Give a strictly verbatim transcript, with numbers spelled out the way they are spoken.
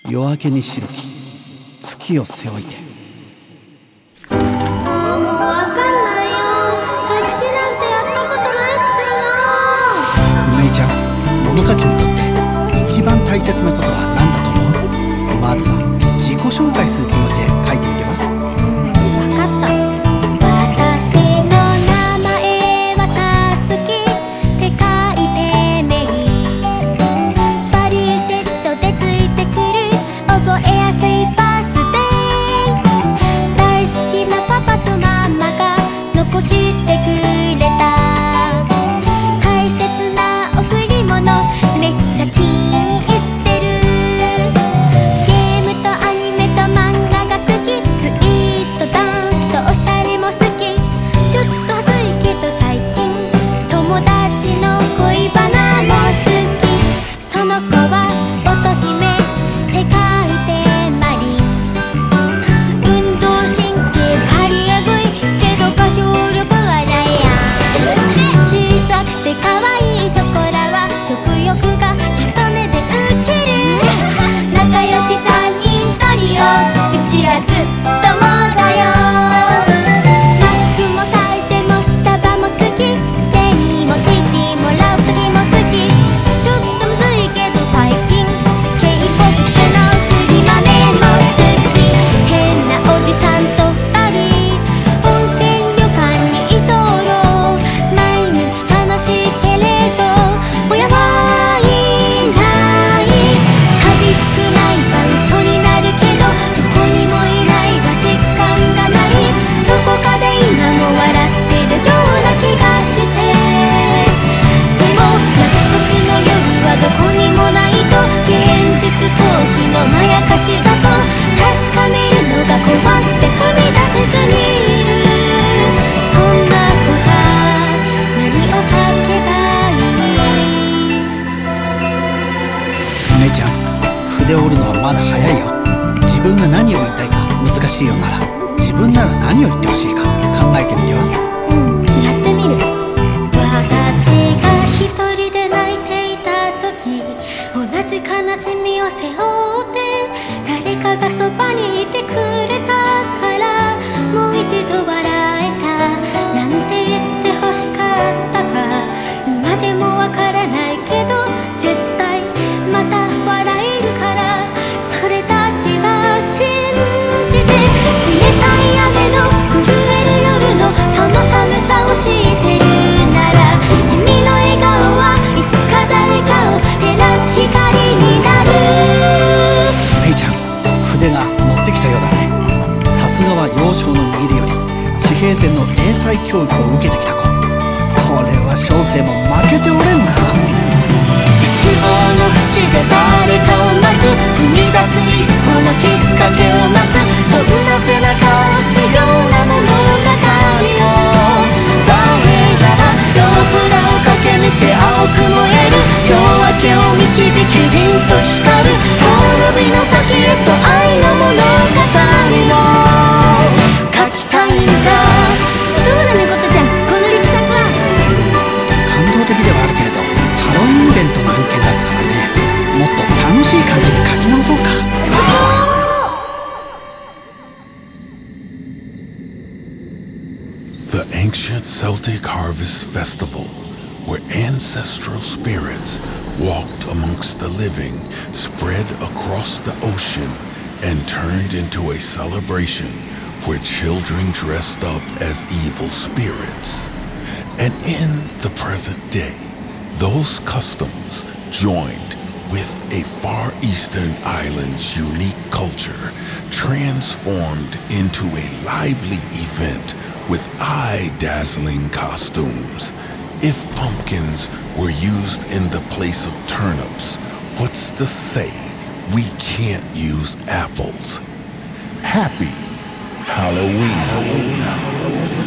夜明けに白き月を背置いて。 あーもうわかんないよ。作詞なんてやったことないっつうの。 めいちゃん、物書きにとって一番大切なことは何だと思う？まずは自己紹介するつもりで書いてみては？ わかった。私の名前はさつきって書いてめい。バリエセットでついてくる覚えやすいバースデー。大好きなパパとママが残してくれた大切な贈り物、めっちゃ気に入ってる。ゲームとアニメと漫画が好き、スイーツとダンスとおしゃれも好き。ちょっと恥ずいけど最近友達の恋バナも好き。その子は乙姫って書いてマリン。運動神経バリエグいけど歌唱力はジャイアン。小さくて可愛いショコラは食欲がキャソネでウケる。仲良しさんにんトリオ、うちらずっともだよ。マックもサイゼもスタバも好き、ジェニーもシティもラブ時も好き。ちょっとむずいけど最近 K-ポップ の栗豆も好き。変なおじさんと二人温泉旅館に居候。毎日楽しいけれど親はいない。寂しくないか嘘になるけどどこにもいないが実感がない。どこかで今も笑ってるような気がして。でも約束の夜はどこにもないと現実逃避のまやかしだと確かめるのが怖くて踏み出せずにいる。そんな子が何を書けばいい？ めいちゃん、筆を折るのはまだ早いよ。自分が何を言いたいか難しいようなら自分なら何を言ってほしいか考えてみては？ うん、やってみる。私が一人で泣いていた時、同じ悲しみを背負って誰かがそばにいてくれたから、もう一度笑えたなんて言って欲しかったか今でもわからないけど絶対また笑えるから、それだけは信じて。冷たい雨の震える夜のその寒さを知ってるなら、君の笑顔はいつか誰かを照らす光になる。 めいちゃん、筆が乗ってきたようだね。さすがは幼少の右手より地平線の英才教育を受けてきた子。これは小生も負けておれんな。 絶望の淵で誰かを待つ、踏み出す一歩のきっかけを待つ、そんな背中を押すような物語を。我らは夜空を駆け抜け青く燃える夜明けを導き凛と光る滅びの先へと愛の物語を書きたいんだ。どうだねことちゃん、この力作は。 感動的ではあるけれどハロウィンイベントの案件だったからね。もっと楽しい感じに書き直そうか。 The ancient Celtic harvest festival, where ancestral spirits walked amongst the living, spread across the ocean and turned into a celebration where children dressed up as evil spirits. And in the present day, those customs joined with a Far Eastern island's unique culture transformed into a lively event with eye-dazzling costumes. If pumpkins were used in the place of turnips, what's to say we can't use apples? Happy Halloween.